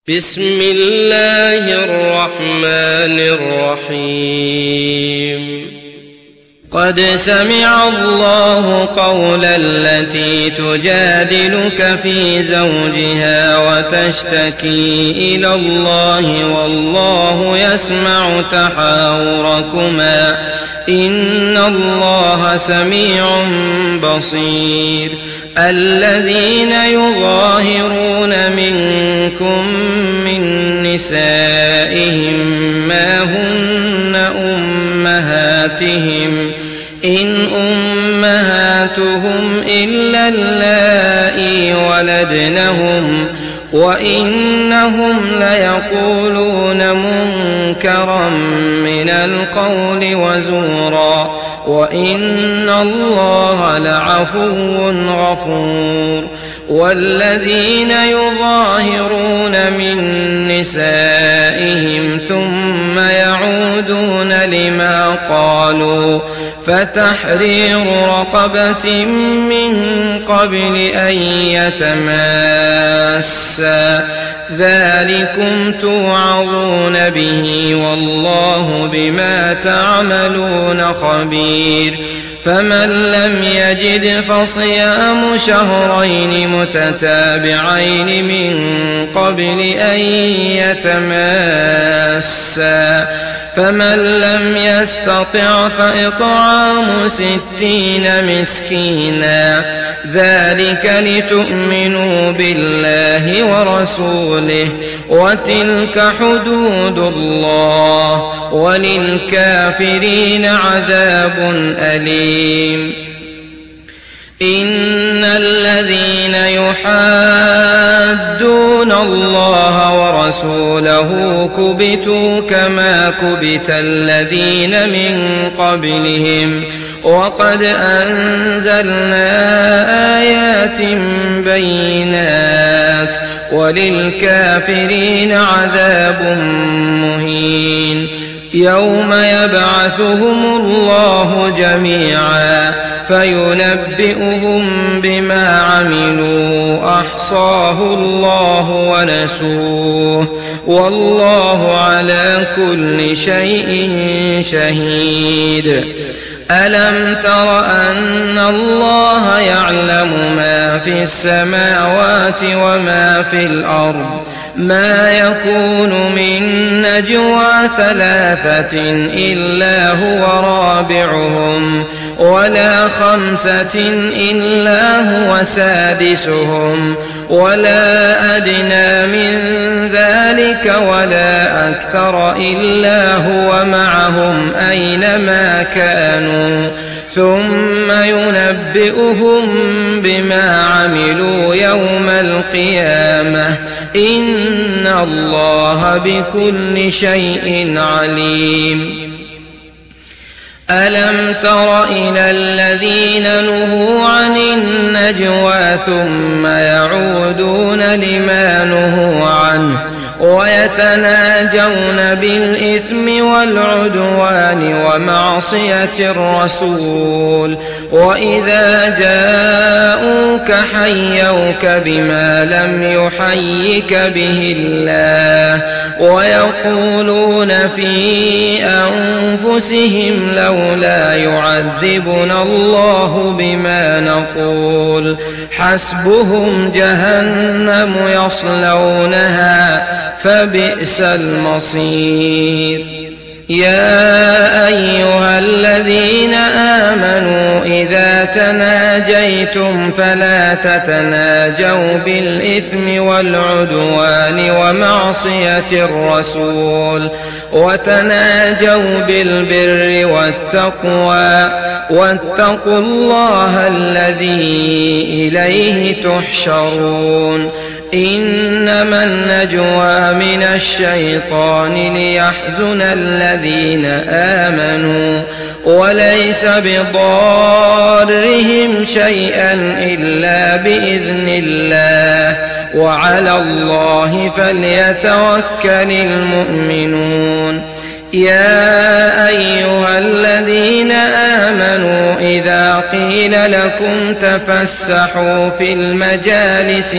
بسم الله الرحمن الرحيم قد سمع الله قول التي تجادلك في زوجها وتشتكي إلى الله والله يسمع تحاوركما إن الله سميع بصير الذين يظاهرون منكم من نسائهم ما هن أمهاتهم إن أمهاتهم إلا اللائي ولدنهم وإنهم ليقولون منكرا من القول وزورا وإن الله لعفو غفور والذين يظاهرون من نسائهم ثم يعودون لما قالوا فتحرير رقبة من قبل أن يتماسا ذلكم توعظون به والله بما تعملون خبير فمن لم يجد فصيام شهرين متتابعين من قبل أن يتماسا فمن لم يستطع فإطعام 60 مسكينا ذلك لتؤمنوا بالله ورسوله وتلك حدود الله وللكافرين عذاب أليم إن الذين يحادون الله ورسوله كبتوا كما كبت الذين من قبلهم وقد أنزلنا آيات بينات وللكافرين عذاب مهين يوم يبعثهم الله جميعا فينبئهم بما عملوا أحصاه الله ونسوه والله على كل شيء شهيد ألم تر أن الله يعلم ما في السماوات وما في الأرض ما يكون من نجوى 3 إلا هو رابعهم ولا 5 إلا هو سادسهم ولا أدنى من ذلك ولا أكثر إلا هو معهم أينما كانوا ثم ينبئهم بما عملوا يوم القيامة إن الله بكل شيء عليم ألم تر إلى الذين نهوا عن النجوى ثم يعودون لما نهوا عنه ويتناجون بالإثم والعدوان ومعصية الرسول وإذا جاءوك حيوك بما لم يحيك به الله ويقولون في أنفسهم لولا يعذبنا الله بما نقول حسبهم جهنم يصلونها فبئس المصير يا أيها الذين آمنوا إذا تناجيتم فلا تتناجوا بالإثم والعدوان ومعصية الرسول وتناجوا بالبر والتقوى واتقوا الله الذي إليه تحشرون إنما النجوى من الشيطان ليحزن الذين آمنوا وليس بضارهم شيئا إلا بإذن الله وعلى الله فليتوكل المؤمنون يا أيها الذين آمنوا إذا قيل لكم تفسحوا في المجالس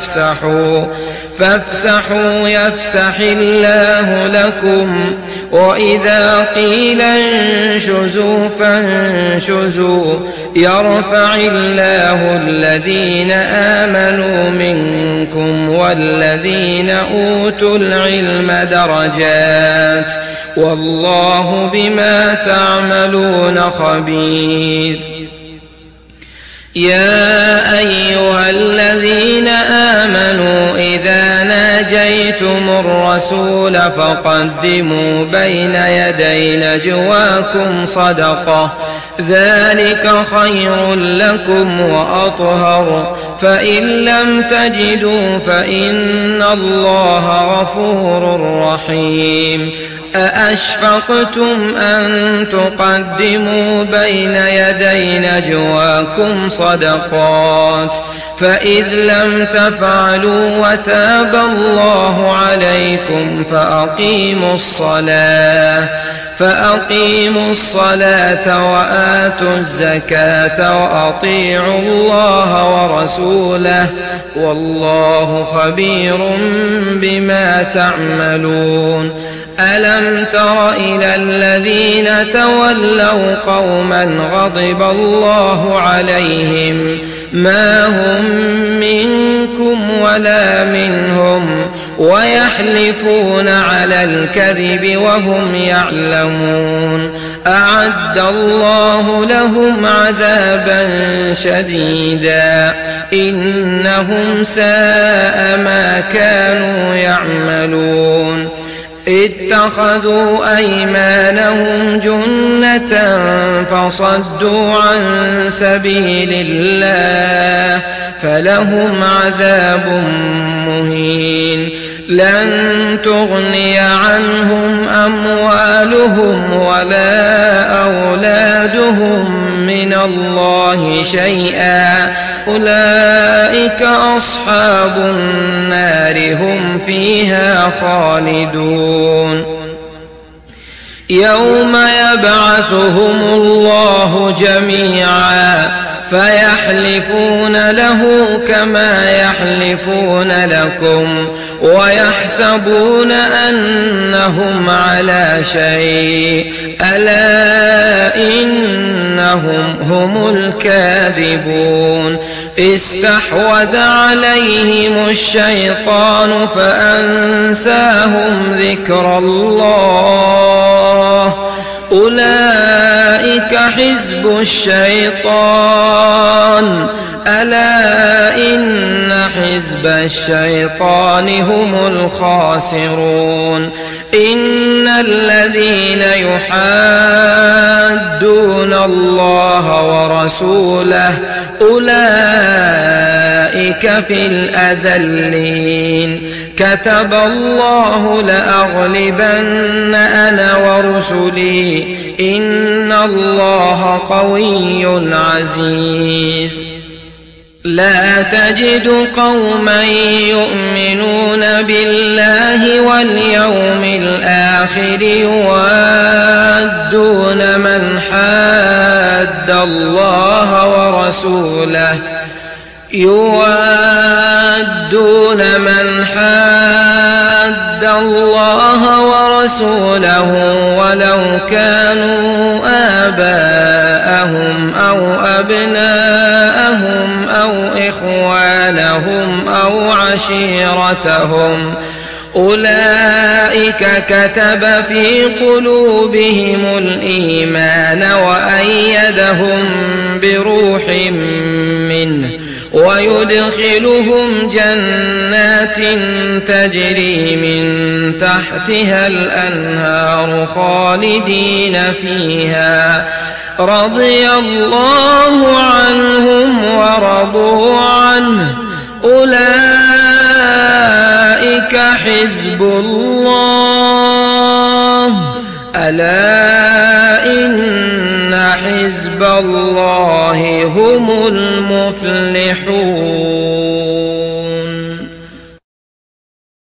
فافسحوا يفسح الله لكم وإذا قيل انشزوا فانشزوا يرفع الله الذين آمنوا منكم والذين أوتوا العلم درجات والله بما تعملون خبير. يا أيها الذين آمنوا إذا ناجيتم الرسول فقدموا بين يدي نجواكم صدقة ذلك خير لكم وأطهر فإن لم تجدوا فإن الله غفور رحيم. أأشفقتم أن تقدموا بين يدي نجواكم صدقات فإذ لم تفعلوا وتاب الله عليكم فأقيموا الصلاة وآتوا الزكاة وأطيعوا الله ورسوله والله خبير بما تعملون. ألم تر إلى الذين تولوا قوما غضب الله عليهم ما هم منكم ولا منهم ويحلفون على الكذب وهم يعلمون أعد الله لهم عذابا شديدا إنهم ساء ما كانوا يعملون. اتخذوا أيمانهم جنة فصدوا عن سبيل الله فلهم عذاب مهين. لن تغني عنهم أموالهم ولا أولادهم من الله شيئا أولئك أصحاب النار هم فيها خالدون. يوم يبعثهم الله جميعا فيحلفون له كما يحلفون لكم ويحسبون أنهم على شيء ألا إنهم هم الكاذبون. استحوذ عليهم الشيطان فأنساهم ذكر الله أولئك حزب الشيطان ألا إن حزب الشيطان هم الخاسرون. إن الذين يحادون الله ورسوله أولئك في الأذلين. كتب الله لأغلبن أنا ورسلي إن الله قوي عزيز. لا تجد قوما يؤمنون بالله واليوم الآخر يوادون من حاد الله ورسوله ولو كانوا آباءهم أو أبناءهم أو إخوانهم أو عشيرتهم أولئك كتب في قلوبهم الإيمان وأيدهم بروح منه ويدخلهم جنات تجري من تحتها الأنهار خالدين فيها رضي الله عنهم ورضوا عنه أولئك حزب الله ألا إن حزب الله